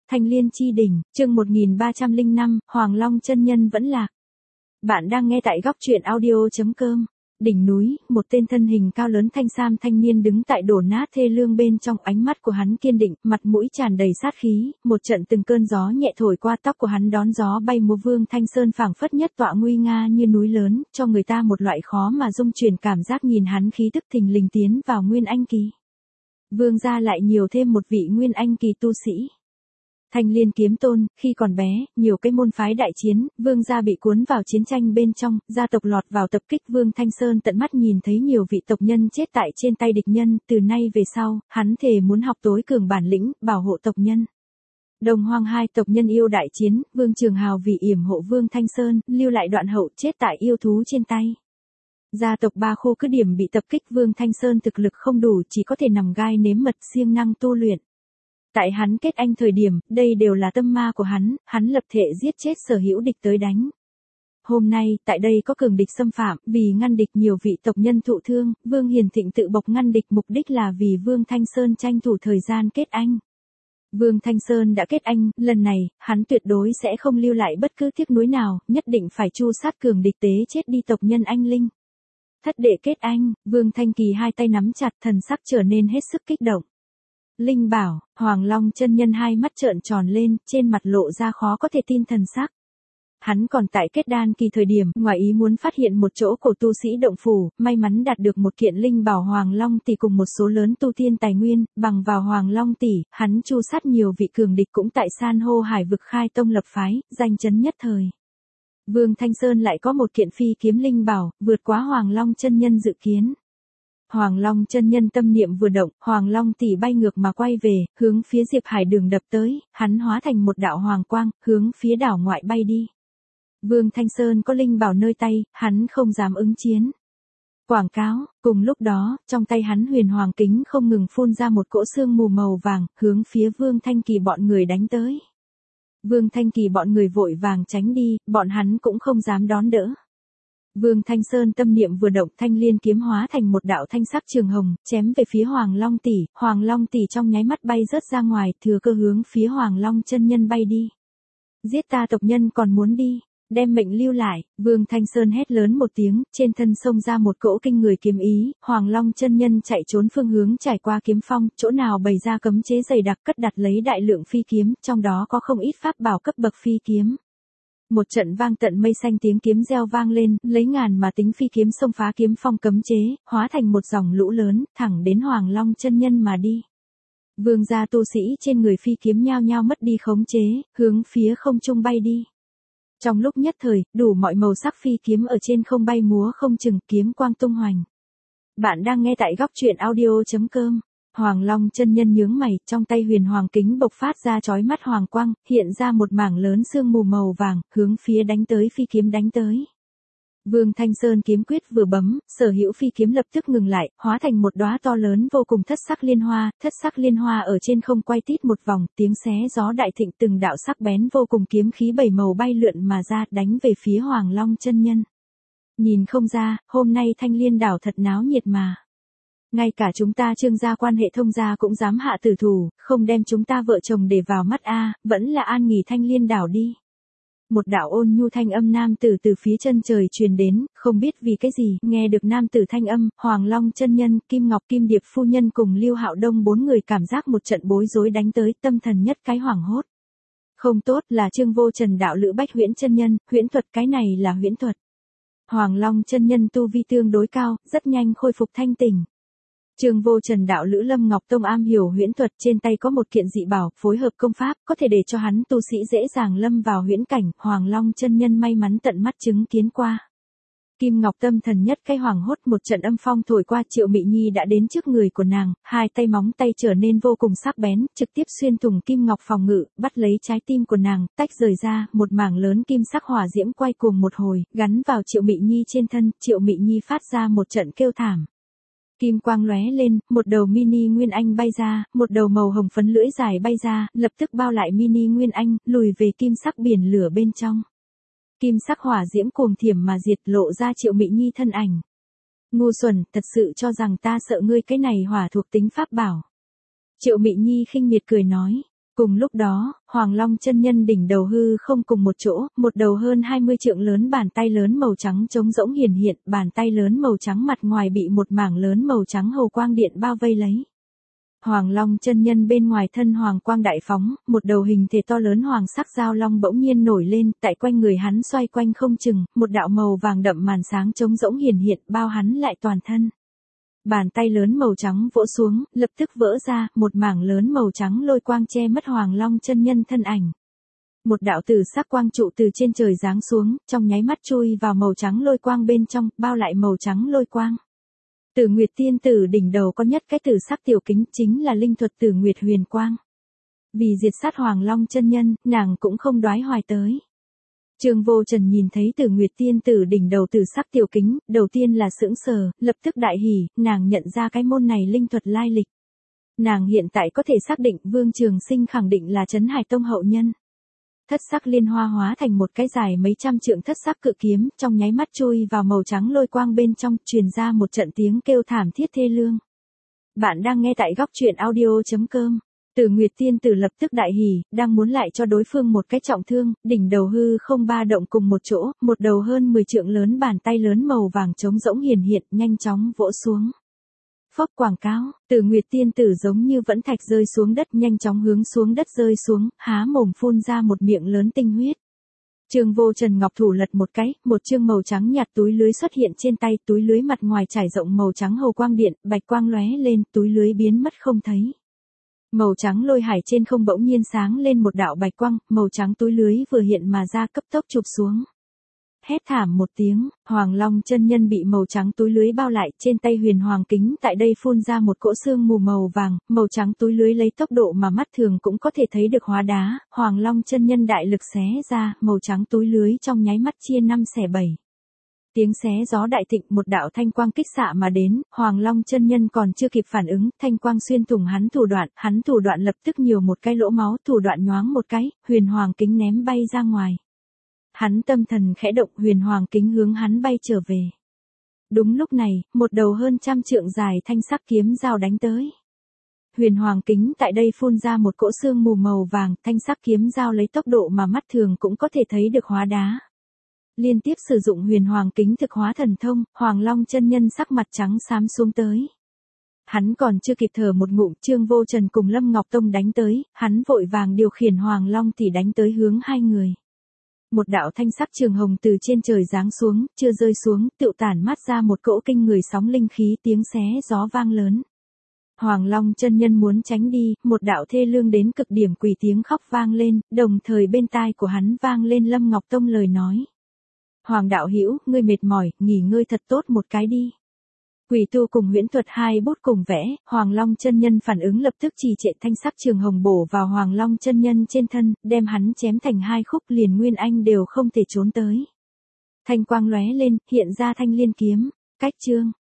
Thanh Liên chi đỉnh, chương 1305, Hoàng Long chân nhân vẫn lạc. Bạn đang nghe tại góc truyện audio.com. Đỉnh núi, một tên thân hình cao lớn thanh sam thanh niên đứng tại đổ nát thê lương bên trong, ánh mắt của hắn kiên định, mặt mũi tràn đầy sát khí, một trận từng cơn gió nhẹ thổi qua tóc của hắn đón gió bay múa. Vương Thanh Sơn phảng phất nhất tọa nguy nga như núi lớn, cho người ta một loại khó mà dung chuyển cảm giác nhìn hắn khí tức thình lình tiến vào Nguyên Anh kỳ. Vương gia lại nhiều thêm một vị Nguyên Anh kỳ tu sĩ. Thanh Liên kiếm tôn, khi còn bé, nhiều cái môn phái đại chiến, vương gia bị cuốn vào chiến tranh bên trong, gia tộc lọt vào tập kích. Vương Thanh Sơn tận mắt nhìn thấy nhiều vị tộc nhân chết tại trên tay địch nhân, từ nay về sau, hắn thề muốn học tối cường bản lĩnh, bảo hộ tộc nhân. Đồng Hoang hai tộc nhân yêu đại chiến, Vương Trường Hào vì yểm hộ Vương Thanh Sơn, lưu lại đoạn hậu chết tại yêu thú trên tay. Gia tộc Ba Khô cứ điểm bị tập kích, Vương Thanh Sơn thực lực không đủ, chỉ có thể nằm gai nếm mật siêng năng tu luyện. Tại hắn kết anh thời điểm, đây đều là tâm ma của hắn lập thể giết chết sở hữu địch tới đánh. Hôm nay, tại đây có cường địch xâm phạm, vì ngăn địch nhiều vị tộc nhân thụ thương, Vương Hiền Thịnh tự bộc ngăn địch, mục đích là vì Vương Thanh Sơn tranh thủ thời gian kết anh. Vương Thanh Sơn đã kết anh, lần này, hắn tuyệt đối sẽ không lưu lại bất cứ tiếc nuối nào, nhất định phải tru sát cường địch tế chết đi tộc nhân anh linh. Thất đệ kết anh, Vương Thanh Kỳ hai tay nắm chặt, thần sắc trở nên hết sức kích động. Linh bảo, Hoàng Long chân nhân hai mắt trợn tròn lên, trên mặt lộ ra khó có thể tin thần sắc. Hắn còn tại kết đan kỳ thời điểm, ngoài ý muốn phát hiện một chỗ cổ tu sĩ động phủ, may mắn đạt được một kiện linh bảo Hoàng Long tỷ cùng một số lớn tu tiên tài nguyên, bằng vào Hoàng Long tỷ, hắn chu sát nhiều vị cường địch cũng tại san hô hải vực khai tông lập phái, danh chấn nhất thời. Vương Thanh Sơn lại có một kiện phi kiếm linh bảo, vượt quá Hoàng Long chân nhân dự kiến. Hoàng Long chân nhân tâm niệm vừa động, Hoàng Long tỷ bay ngược mà quay về, hướng phía Diệp Hải Đường đập tới, hắn hóa thành một đạo hoàng quang, hướng phía đảo ngoại bay đi. Vương Thanh Sơn có linh bảo nơi tay, hắn không dám ứng chiến. Quảng cáo, cùng lúc đó, trong tay hắn huyền hoàng kính không ngừng phun ra một cỗ sương mù màu vàng, hướng phía Vương Thanh Kỳ bọn người đánh tới. Vương Thanh Kỳ bọn người vội vàng tránh đi, bọn hắn cũng không dám đón đỡ. Vương Thanh Sơn tâm niệm vừa động, Thanh Liên kiếm hóa thành một đạo thanh sắc trường hồng, chém về phía Hoàng Long tỷ trong nháy mắt bay rớt ra ngoài, thừa cơ hướng phía Hoàng Long chân nhân bay đi. Giết ta tộc nhân còn muốn đi, đem mệnh lưu lại, Vương Thanh Sơn hét lớn một tiếng, trên thân xông ra một cỗ kinh người kiếm ý, Hoàng Long chân nhân chạy trốn phương hướng trải qua kiếm phong, chỗ nào bày ra cấm chế dày đặc cất đặt lấy đại lượng phi kiếm, trong đó có không ít pháp bảo cấp bậc phi kiếm. Một trận vang tận mây xanh tiếng kiếm reo vang lên, lấy ngàn mà tính phi kiếm xông phá kiếm phong cấm chế, hóa thành một dòng lũ lớn, thẳng đến Hoàng Long chân nhân mà đi. Vương gia tu sĩ trên người phi kiếm nhao nhao mất đi khống chế, hướng phía không trung bay đi. Trong lúc nhất thời, đủ mọi màu sắc phi kiếm ở trên không bay múa không chừng, kiếm quang tung hoành. Bạn đang nghe tại góc truyện audio.com. Hoàng Long chân nhân nhướng mày, trong tay huyền hoàng kính bộc phát ra chói mắt hoàng quang, hiện ra một mảng lớn sương mù màu vàng, hướng phía đánh tới phi kiếm đánh tới. Vương Thanh Sơn kiếm quyết vừa bấm, sở hữu phi kiếm lập tức ngừng lại, hóa thành một đóa to lớn vô cùng thất sắc liên hoa ở trên không quay tít một vòng, tiếng xé gió đại thịnh, từng đạo sắc bén vô cùng kiếm khí bảy màu bay lượn mà ra, đánh về phía Hoàng Long chân nhân. Nhìn không ra, hôm nay Thanh Liên đảo thật náo nhiệt mà. Ngay cả chúng ta Trương gia quan hệ thông gia cũng dám hạ tử thủ, không đem chúng ta vợ chồng để vào mắt a, vẫn là an nghỉ Thanh Liên đảo đi. Một đạo ôn nhu thanh âm nam tử từ phía chân trời truyền đến, không biết vì cái gì, nghe được nam tử thanh âm, Hoàng Long chân nhân, Kim Ngọc Kim Điệp phu nhân cùng Lưu Hạo Đông bốn người cảm giác một trận bối rối đánh tới, tâm thần nhất cái hoảng hốt. Không tốt, là Trương Vô Trần đạo lữ Bách Huyễn chân nhân, huyễn thuật, cái này là huyễn thuật. Hoàng Long chân nhân tu vi tương đối cao, rất nhanh khôi phục thanh tỉnh. Trương Vô Trần đạo lữ Lâm Ngọc Tông am hiểu huyễn thuật, trên tay có một kiện dị bảo, phối hợp công pháp, có thể để cho hắn tu sĩ dễ dàng lâm vào huyễn cảnh, Hoàng Long chân nhân may mắn tận mắt chứng kiến qua. Kim Ngọc tâm thần nhất cái hoảng hốt, một trận âm phong thổi qua, Triệu Mị Nhi đã đến trước người của nàng, hai tay móng tay trở nên vô cùng sắc bén, trực tiếp xuyên thủng Kim Ngọc phòng ngự, bắt lấy trái tim của nàng, tách rời ra, một mảng lớn kim sắc hỏa diễm quay cuồng một hồi, gắn vào Triệu Mị Nhi trên thân, Triệu Mị Nhi phát ra một trận kêu thảm. Kim quang lóe lên, một đầu mini Nguyên Anh bay ra, một đầu màu hồng phấn lưỡi dài bay ra, lập tức bao lại mini Nguyên Anh, lùi về kim sắc biển lửa bên trong. Kim sắc hỏa diễm cuồng thiểm mà diệt, lộ ra Triệu Mị Nhi thân ảnh. Ngu xuẩn, thật sự cho rằng ta sợ ngươi cái này hỏa thuộc tính pháp bảo. Triệu Mị Nhi khinh miệt cười nói. Cùng lúc đó, Hoàng Long chân nhân đỉnh đầu hư không cùng một chỗ, một đầu hơn 20 trượng lớn bàn tay lớn màu trắng trống rỗng hiển hiện, bàn tay lớn màu trắng mặt ngoài bị một mảng lớn màu trắng hầu quang điện bao vây lấy. Hoàng Long chân nhân bên ngoài thân hoàng quang đại phóng, một đầu hình thể to lớn hoàng sắc giao long bỗng nhiên nổi lên, tại quanh người hắn xoay quanh không chừng, một đạo màu vàng đậm màn sáng trống rỗng hiển hiện bao hắn lại toàn thân. Bàn tay lớn màu trắng vỗ xuống, lập tức vỡ ra, một mảng lớn màu trắng lôi quang che mất Hoàng Long chân nhân thân ảnh. Một đạo tử sắc quang trụ từ trên trời giáng xuống, trong nháy mắt chui vào màu trắng lôi quang bên trong, bao lại màu trắng lôi quang. Tử Nguyệt tiên tử đỉnh đầu có nhất cái tử sắc tiểu kính chính là linh thuật Tử Nguyệt huyền quang. Vì diệt sát Hoàng Long chân nhân, nàng cũng không đoái hoài tới. Trương Vô Trần nhìn thấy Tử Nguyệt tiên tử đỉnh đầu tử sắc tiểu kính, đầu tiên là sững sờ, lập tức đại hỉ, nàng nhận ra cái môn này linh thuật lai lịch. Nàng hiện tại có thể xác định Vương Trường Sinh khẳng định là Trấn Hải Tông hậu nhân. Thất sắc liên hoa hóa thành một cái dài mấy trăm trượng thất sắc cự kiếm, trong nháy mắt chui vào màu trắng lôi quang bên trong, truyền ra một trận tiếng kêu thảm thiết thê lương. Bạn đang nghe tại góc truyện audio.com. Tử Nguyệt tiên tử lập tức đại hỉ, đang muốn lại cho đối phương một cái trọng thương, đỉnh đầu hư không ba động cùng một chỗ, một đầu hơn 10 trượng lớn bàn tay lớn màu vàng trống rỗng hiển hiện, nhanh chóng vỗ xuống. Phốc quảng cáo, Tử Nguyệt tiên tử giống như vẫn thạch rơi xuống đất, nhanh chóng hướng xuống đất rơi xuống, há mồm phun ra một miệng lớn tinh huyết. Trương Vô Trần ngọc thủ lật một cái, một chương màu trắng nhạt túi lưới xuất hiện trên tay, túi lưới mặt ngoài trải rộng màu trắng hầu quang điện, bạch quang lóe lên, túi lưới biến mất không thấy. Màu trắng lôi hải trên không bỗng nhiên sáng lên một đạo bạch quang, màu trắng túi lưới vừa hiện mà ra cấp tốc chụp xuống. Hét thảm một tiếng, Hoàng Long chân nhân bị màu trắng túi lưới bao lại, trên tay huyền hoàng kính tại đây phun ra một cỗ sương mù màu vàng, màu trắng túi lưới lấy tốc độ mà mắt thường cũng có thể thấy được hóa đá, Hoàng Long chân nhân đại lực xé ra, màu trắng túi lưới trong nháy mắt chia 5 xẻ 7. Tiếng xé gió đại thịnh, một đạo thanh quang kích xạ mà đến, Hoàng Long chân nhân còn chưa kịp phản ứng, thanh quang xuyên thủng hắn thủ đoạn lập tức nhiều một cái lỗ máu, thủ đoạn nhoáng một cái, huyền hoàng kính ném bay ra ngoài. Hắn tâm thần khẽ động, huyền hoàng kính hướng hắn bay trở về. Đúng lúc này, một đầu hơn 100 trượng dài thanh sắc kiếm dao đánh tới. Huyền hoàng kính tại đây phun ra một cỗ sương mù màu vàng, thanh sắc kiếm dao lấy tốc độ mà mắt thường cũng có thể thấy được hóa đá. Liên tiếp sử dụng huyền hoàng kính thực hóa thần thông, Hoàng Long chân nhân sắc mặt trắng xám xuống tới. Hắn còn chưa kịp thở một ngụm, Trương Vô Trần cùng Lâm Ngọc Tông đánh tới, hắn vội vàng điều khiển Hoàng Long thì đánh tới hướng hai người. Một đạo thanh sắc trường hồng từ trên trời giáng xuống, chưa rơi xuống, tựu tản mát ra một cỗ kinh người sóng linh khí, tiếng xé gió vang lớn. Hoàng Long chân nhân muốn tránh đi, một đạo thê lương đến cực điểm quỷ tiếng khóc vang lên, đồng thời bên tai của hắn vang lên Lâm Ngọc Tông lời nói. Hoàng đạo hữu, ngươi mệt mỏi, nghỉ ngơi thật tốt một cái đi. Quỷ tu cùng huyễn thuật hai bút cùng vẽ, Hoàng Long chân nhân phản ứng lập tức trì trệ, thanh sắc trường hồng bổ vào Hoàng Long chân nhân trên thân, đem hắn chém thành hai khúc, liền Nguyên Anh đều không thể trốn tới. Thanh quang lóe lên, hiện ra thanh liên kiếm, cách chương.